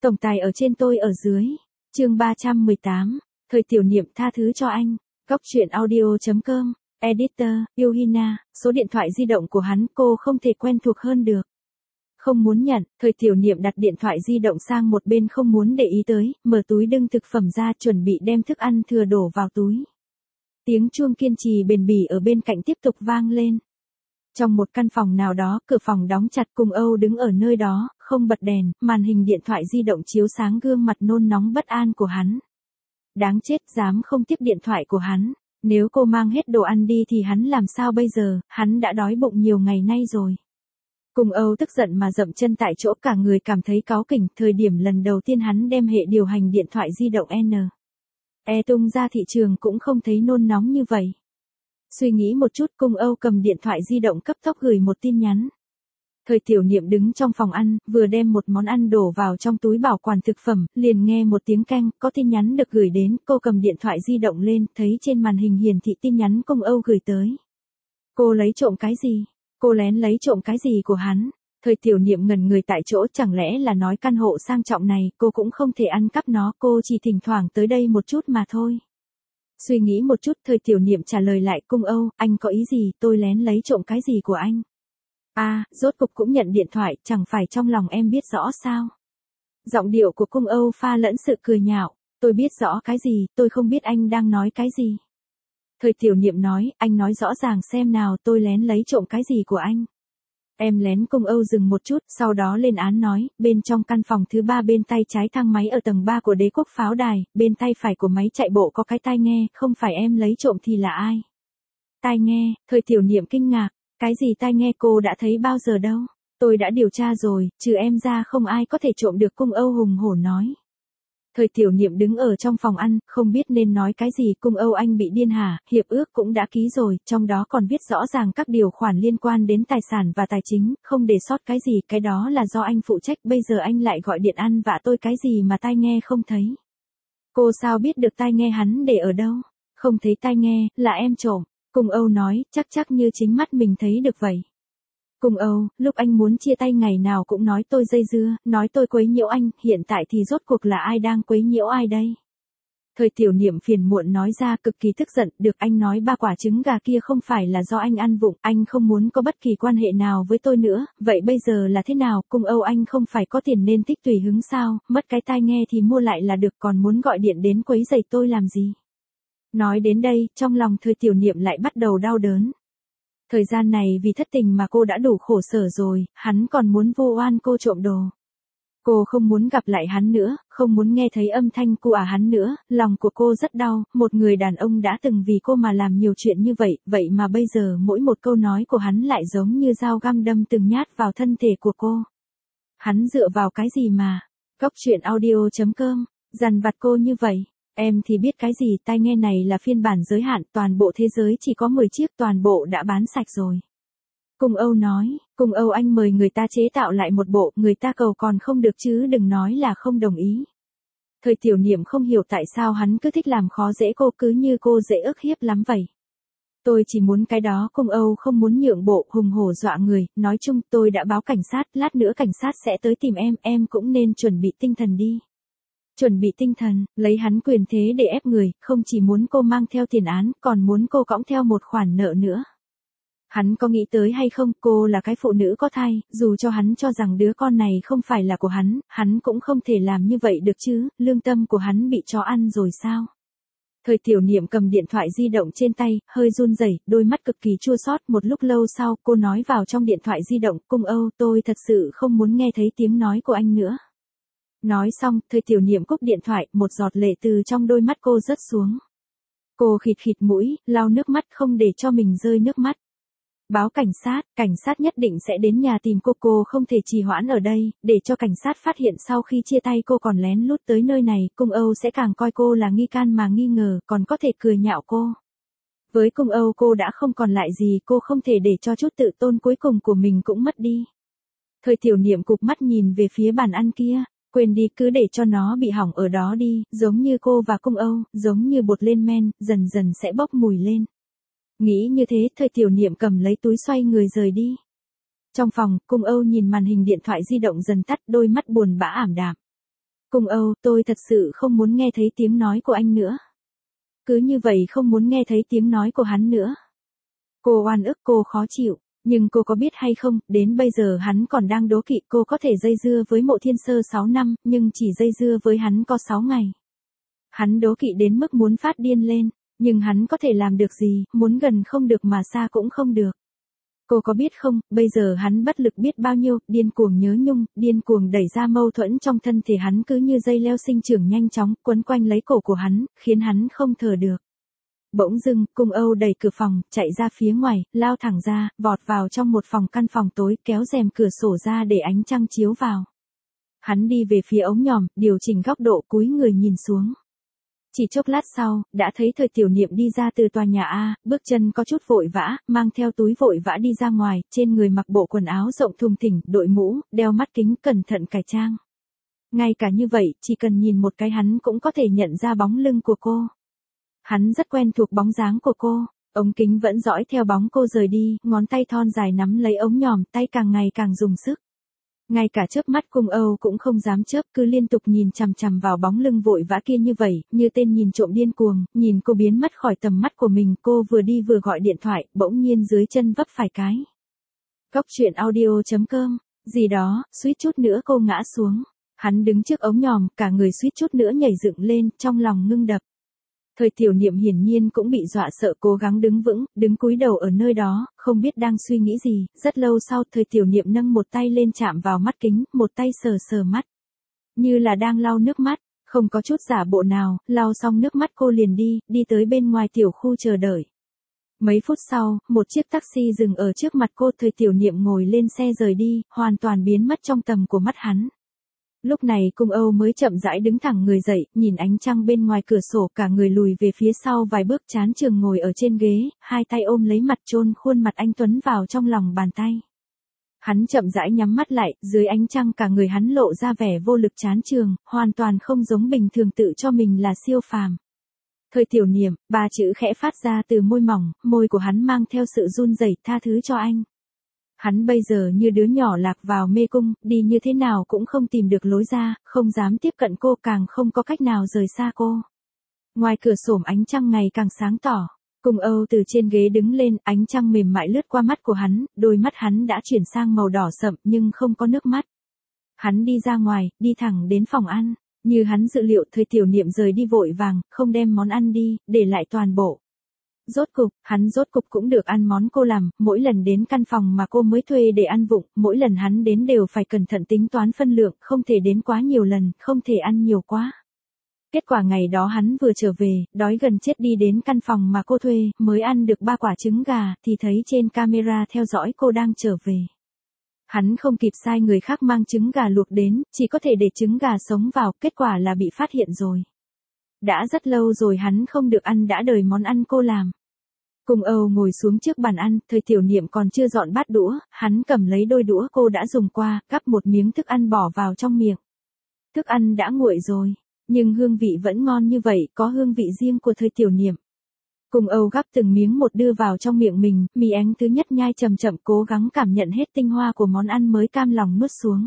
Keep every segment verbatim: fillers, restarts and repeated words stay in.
Tổng tài ở trên tôi ở dưới. Chương ba trăm mười tám. Thời tiểu niệm tha thứ cho anh. Góc truyện audio chấm com. Editor, Yuhina, số điện thoại di động của hắn cô không thể quen thuộc hơn được. Không muốn nhận, thời tiểu niệm đặt điện thoại di động sang một bên không muốn để ý tới, mở túi đựng thực phẩm ra chuẩn bị đem thức ăn thừa đổ vào túi. Tiếng chuông kiên trì bền bỉ ở bên cạnh tiếp tục vang lên. Trong một căn phòng nào đó, cửa phòng đóng chặt, Cung Âu đứng ở nơi đó, không bật đèn, màn hình điện thoại di động chiếu sáng gương mặt nôn nóng bất an của hắn. Đáng chết, dám không tiếp điện thoại của hắn. Nếu cô mang hết đồ ăn đi thì hắn làm sao bây giờ, hắn đã đói bụng nhiều ngày nay rồi. Cung Âu tức giận mà dậm chân tại chỗ, cả người cảm thấy cáu kỉnh. Thời điểm lần đầu tiên hắn đem hệ điều hành điện thoại di động N E tung ra thị trường cũng không thấy nôn nóng như vậy. Suy nghĩ một chút, Cung Âu cầm điện thoại di động cấp tốc gửi một tin nhắn. Thời tiểu niệm đứng trong phòng ăn, vừa đem một món ăn đổ vào trong túi bảo quản thực phẩm, liền nghe một tiếng keng, có tin nhắn được gửi đến, cô cầm điện thoại di động lên, thấy trên màn hình hiển thị tin nhắn Cung Âu gửi tới. Cô lấy trộm cái gì? Cô lén lấy trộm cái gì của hắn? Thời tiểu niệm ngẩn người tại chỗ, chẳng lẽ là nói căn hộ sang trọng này, cô cũng không thể ăn cắp nó, cô chỉ thỉnh thoảng tới đây một chút mà thôi. Suy nghĩ một chút, thời tiểu niệm trả lời lại, Cung Âu, anh có ý gì, tôi lén lấy trộm cái gì của anh? À, rốt cục cũng nhận điện thoại, chẳng phải trong lòng em biết rõ sao? Giọng điệu của Cung Âu pha lẫn sự cười nhạo, tôi biết rõ cái gì, tôi không biết anh đang nói cái gì. Thời tiểu niệm nói, anh nói rõ ràng xem nào, tôi lén lấy trộm cái gì của anh. Em lén. Cung Âu dừng một chút, sau đó lên án nói, bên trong căn phòng thứ ba bên tay trái thang máy ở tầng ba của Đế Quốc Pháo Đài, bên tay phải của máy chạy bộ có cái tai nghe, không phải em lấy trộm thì là ai? Tai nghe, thời tiểu niệm kinh ngạc, cái gì tai nghe, cô đã thấy bao giờ đâu, tôi đã điều tra rồi, trừ em ra không ai có thể trộm được, Cung Âu hùng hổ nói. Thời tiểu niệm đứng ở trong phòng ăn, không biết nên nói cái gì. Cung Âu, anh bị điên hả? Hiệp ước cũng đã ký rồi, trong đó còn viết rõ ràng các điều khoản liên quan đến tài sản và tài chính, không để sót cái gì, cái đó là do anh phụ trách, bây giờ anh lại gọi điện ăn vạ tôi cái gì mà tai nghe không thấy. Cô sao biết được tai nghe hắn để ở đâu? Không thấy tai nghe, là em trộm. Cung Âu nói, chắc chắc như chính mắt mình thấy được vậy. Cung Âu, lúc anh muốn chia tay ngày nào cũng nói tôi dây dưa, nói tôi quấy nhiễu anh, hiện tại thì rốt cuộc là ai đang quấy nhiễu ai đây? Thời tiểu niệm phiền muộn nói ra, cực kỳ tức giận, được, anh nói ba quả trứng gà kia không phải là do anh ăn vụng, anh không muốn có bất kỳ quan hệ nào với tôi nữa, vậy bây giờ là thế nào? Cung Âu, anh không phải có tiền nên thích tùy hứng sao, mất cái tai nghe thì mua lại là được, còn muốn gọi điện đến quấy rầy tôi làm gì? Nói đến đây, trong lòng thời tiểu niệm lại bắt đầu đau đớn. Thời gian này vì thất tình mà cô đã đủ khổ sở rồi, hắn còn muốn vu oan cô trộm đồ. Cô không muốn gặp lại hắn nữa, không muốn nghe thấy âm thanh của à hắn nữa, lòng của cô rất đau, một người đàn ông đã từng vì cô mà làm nhiều chuyện như vậy, vậy mà bây giờ mỗi một câu nói của hắn lại giống như dao găm đâm từng nhát vào thân thể của cô. Hắn dựa vào cái gì mà? Góc truyện audio chấm com, dằn vặt cô như vậy. Em thì biết cái gì, tai nghe này là phiên bản giới hạn, toàn bộ thế giới chỉ có mười chiếc, toàn bộ đã bán sạch rồi. Cung Âu nói, Cung Âu, anh mời người ta chế tạo lại một bộ, người ta cầu còn không được chứ đừng nói là không đồng ý. Thời tiểu niệm không hiểu tại sao hắn cứ thích làm khó dễ cô, cứ như cô dễ ức hiếp lắm vậy. Tôi chỉ muốn cái đó. Cung Âu không muốn nhượng bộ, hùng hổ dọa người, nói chung tôi đã báo cảnh sát, lát nữa cảnh sát sẽ tới tìm em, em cũng nên chuẩn bị tinh thần đi. Chuẩn bị tinh thần, lấy hắn quyền thế để ép người, không chỉ muốn cô mang theo tiền án, còn muốn cô cõng theo một khoản nợ nữa. Hắn có nghĩ tới hay không, cô là cái phụ nữ có thai, dù cho hắn cho rằng đứa con này không phải là của hắn, hắn cũng không thể làm như vậy được chứ, lương tâm của hắn bị chó ăn rồi sao? Thời tiểu niệm cầm điện thoại di động trên tay, hơi run rẩy, đôi mắt cực kỳ chua xót. Một lúc lâu sau, cô nói vào trong điện thoại di động, Cung Âu, tôi thật sự không muốn nghe thấy tiếng nói của anh nữa. Nói xong, thời tiểu niệm cúp điện thoại, một giọt lệ từ trong đôi mắt cô rớt xuống. Cô khịt khịt mũi, lau nước mắt không để cho mình rơi nước mắt. Báo cảnh sát, cảnh sát nhất định sẽ đến nhà tìm cô, cô không thể trì hoãn ở đây, để cho cảnh sát phát hiện sau khi chia tay cô còn lén lút tới nơi này, Cung Âu sẽ càng coi cô là nghi can mà nghi ngờ, còn có thể cười nhạo cô. Với Cung Âu cô đã không còn lại gì, cô không thể để cho chút tự tôn cuối cùng của mình cũng mất đi. Thời tiểu niệm cụp mắt nhìn về phía bàn ăn kia. Quên đi, cứ để cho nó bị hỏng ở đó đi, giống như cô và Cung Âu, giống như bột lên men, dần dần sẽ bốc mùi lên. Nghĩ như thế, thời tiểu niệm cầm lấy túi xoay người rời đi. Trong phòng, Cung Âu nhìn màn hình điện thoại di động dần tắt, đôi mắt buồn bã ảm đạm. Cung Âu, tôi thật sự không muốn nghe thấy tiếng nói của anh nữa. Cứ như vậy không muốn nghe thấy tiếng nói của hắn nữa. Cô oan ức, cô khó chịu. Nhưng cô có biết hay không, đến bây giờ hắn còn đang đố kỵ cô có thể dây dưa với Mộ Thiên Sơ sáu năm, nhưng chỉ dây dưa với hắn có sáu ngày. Hắn đố kỵ đến mức muốn phát điên lên, nhưng hắn có thể làm được gì, muốn gần không được mà xa cũng không được. Cô có biết không, bây giờ hắn bất lực biết bao nhiêu, điên cuồng nhớ Nhung, điên cuồng đẩy ra mâu thuẫn trong thân thể hắn cứ như dây leo sinh trưởng nhanh chóng, quấn quanh lấy cổ của hắn, khiến hắn không thở được. Bỗng dưng, Cung Âu đẩy cửa phòng, chạy ra phía ngoài, lao thẳng ra, vọt vào trong một phòng căn phòng tối, kéo rèm cửa sổ ra để ánh trăng chiếu vào. Hắn đi về phía ống nhòm, điều chỉnh góc độ, cúi người nhìn xuống. Chỉ chốc lát sau, đã thấy Thời Tiểu Niệm đi ra từ tòa nhà A, bước chân có chút vội vã, mang theo túi vội vã đi ra ngoài, trên người mặc bộ quần áo rộng thùng thình, đội mũ, đeo mắt kính, cẩn thận cải trang. Ngay cả như vậy, chỉ cần nhìn một cái hắn cũng có thể nhận ra bóng lưng của cô. Hắn rất quen thuộc bóng dáng của cô, ống kính vẫn dõi theo bóng cô rời đi, ngón tay thon dài nắm lấy ống nhòm, tay càng ngày càng dùng sức. Ngay cả chớp mắt Cung Âu cũng không dám chớp, cứ liên tục nhìn chằm chằm vào bóng lưng vội vã kia như vậy, như tên nhìn trộm điên cuồng, nhìn cô biến mất khỏi tầm mắt của mình, cô vừa đi vừa gọi điện thoại, bỗng nhiên dưới chân vấp phải cái. Góc truyện audio chấm com, gì đó, suýt chút nữa cô ngã xuống. Hắn đứng trước ống nhòm, cả người suýt chút nữa nhảy dựng lên, trong lòng ngưng đập. Thời Tiểu Niệm hiển nhiên cũng bị dọa sợ, cố gắng đứng vững, đứng cúi đầu ở nơi đó, không biết đang suy nghĩ gì. Rất lâu sau, Thời Tiểu Niệm nâng một tay lên chạm vào mắt kính, một tay sờ sờ mắt. Như là đang lau nước mắt, không có chút giả bộ nào, lau xong nước mắt cô liền đi, đi tới bên ngoài tiểu khu chờ đợi. Mấy phút sau, một chiếc taxi dừng ở trước mặt cô, Thời Tiểu Niệm ngồi lên xe rời đi, hoàn toàn biến mất trong tầm của mắt hắn. Lúc này Cung Âu mới chậm rãi đứng thẳng người dậy, nhìn ánh trăng bên ngoài cửa sổ, cả người lùi về phía sau vài bước, chán chường ngồi ở trên ghế, hai tay ôm lấy mặt, chôn khuôn mặt anh Tuấn vào trong lòng bàn tay. Hắn chậm rãi nhắm mắt lại, dưới ánh trăng cả người hắn lộ ra vẻ vô lực chán chường, hoàn toàn không giống bình thường tự cho mình là siêu phàm. Thời Tiểu Niệm, ba chữ khẽ phát ra từ môi mỏng, môi của hắn mang theo sự run rẩy, tha thứ cho anh. Hắn bây giờ như đứa nhỏ lạc vào mê cung, đi như thế nào cũng không tìm được lối ra, không dám tiếp cận cô, càng không có cách nào rời xa cô. Ngoài cửa sổ ánh trăng ngày càng sáng tỏ, Cung Âu từ trên ghế đứng lên, ánh trăng mềm mại lướt qua mắt của hắn, đôi mắt hắn đã chuyển sang màu đỏ sậm nhưng không có nước mắt. Hắn đi ra ngoài, đi thẳng đến phòng ăn, như hắn dự liệu Thời Tiểu Niệm rời đi vội vàng, không đem món ăn đi, để lại toàn bộ. Rốt cục, hắn rốt cục cũng được ăn món cô làm, mỗi lần đến căn phòng mà cô mới thuê để ăn vụng, mỗi lần hắn đến đều phải cẩn thận tính toán phân lượng, không thể đến quá nhiều lần, không thể ăn nhiều quá. Kết quả ngày đó hắn vừa trở về, đói gần chết đi đến căn phòng mà cô thuê, mới ăn được ba quả trứng gà, thì thấy trên camera theo dõi cô đang trở về. Hắn không kịp sai người khác mang trứng gà luộc đến, chỉ có thể để trứng gà sống vào, kết quả là bị phát hiện rồi. Đã rất lâu rồi hắn không được ăn đã đời món ăn cô làm. Cung Âu ngồi xuống trước bàn ăn, Thời Tiểu Niệm còn chưa dọn bát đũa, hắn cầm lấy đôi đũa cô đã dùng qua, gắp một miếng thức ăn bỏ vào trong miệng. Thức ăn đã nguội rồi, nhưng hương vị vẫn ngon như vậy, có hương vị riêng của Thời Tiểu Niệm. Cung Âu gắp từng miếng một đưa vào trong miệng mình, mì ánh thứ nhất nhai chậm chậm, cố gắng cảm nhận hết tinh hoa của món ăn mới cam lòng nuốt xuống.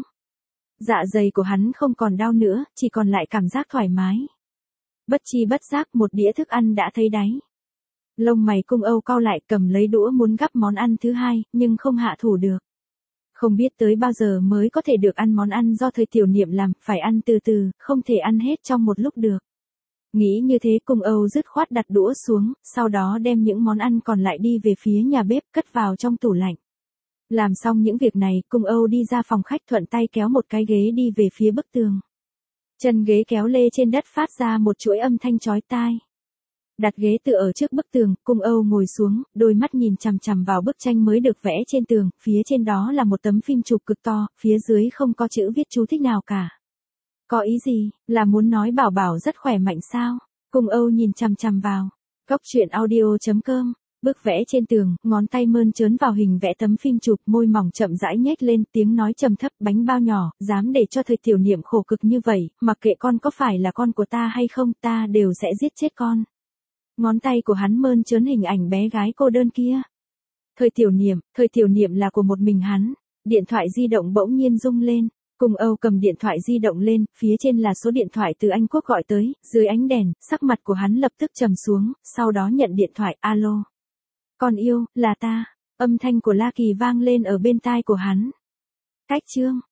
Dạ dày của hắn không còn đau nữa, chỉ còn lại cảm giác thoải mái. Bất chi bất giác một đĩa thức ăn đã thấy đáy. Lông mày Cung Âu cau lại, cầm lấy đũa muốn gắp món ăn thứ hai, nhưng không hạ thủ được. Không biết tới bao giờ mới có thể được ăn món ăn do Thời Tiểu Niệm làm, phải ăn từ từ, không thể ăn hết trong một lúc được. Nghĩ như thế Cung Âu dứt khoát đặt đũa xuống, sau đó đem những món ăn còn lại đi về phía nhà bếp, cất vào trong tủ lạnh. Làm xong những việc này, Cung Âu đi ra phòng khách, thuận tay kéo một cái ghế đi về phía bức tường. Chân ghế kéo lê trên đất phát ra một chuỗi âm thanh chói tai. Đặt ghế tựa ở trước bức tường, Cung Âu ngồi xuống, đôi mắt nhìn chằm chằm vào bức tranh mới được vẽ trên tường, phía trên đó là một tấm phim chụp cực to, phía dưới không có chữ viết chú thích nào cả. Có ý gì, là muốn nói Bảo Bảo rất khỏe mạnh sao? Cung Âu nhìn chằm chằm vào. Góc truyện audio chấm com, bức vẽ trên tường, ngón tay mơn trớn vào hình vẽ tấm phim chụp, môi mỏng chậm rãi nhếch lên, tiếng nói trầm thấp, bánh bao nhỏ, dám để cho Thời Tiểu Niệm khổ cực như vậy, mặc kệ con có phải là con của ta hay không, ta đều sẽ giết chết con. Ngón tay của hắn mơn trớn hình ảnh bé gái cô đơn kia. Thời Tiểu Niệm, Thời Tiểu Niệm là của một mình hắn. Điện thoại di động bỗng nhiên rung lên. Cùng Âu cầm điện thoại di động lên, phía trên là số điện thoại từ anh Quốc gọi tới, dưới ánh đèn, sắc mặt của hắn lập tức trầm xuống, sau đó nhận điện thoại, alo. Con yêu, là ta. Âm thanh của La Kỳ vang lên ở bên tai của hắn. Cách chương.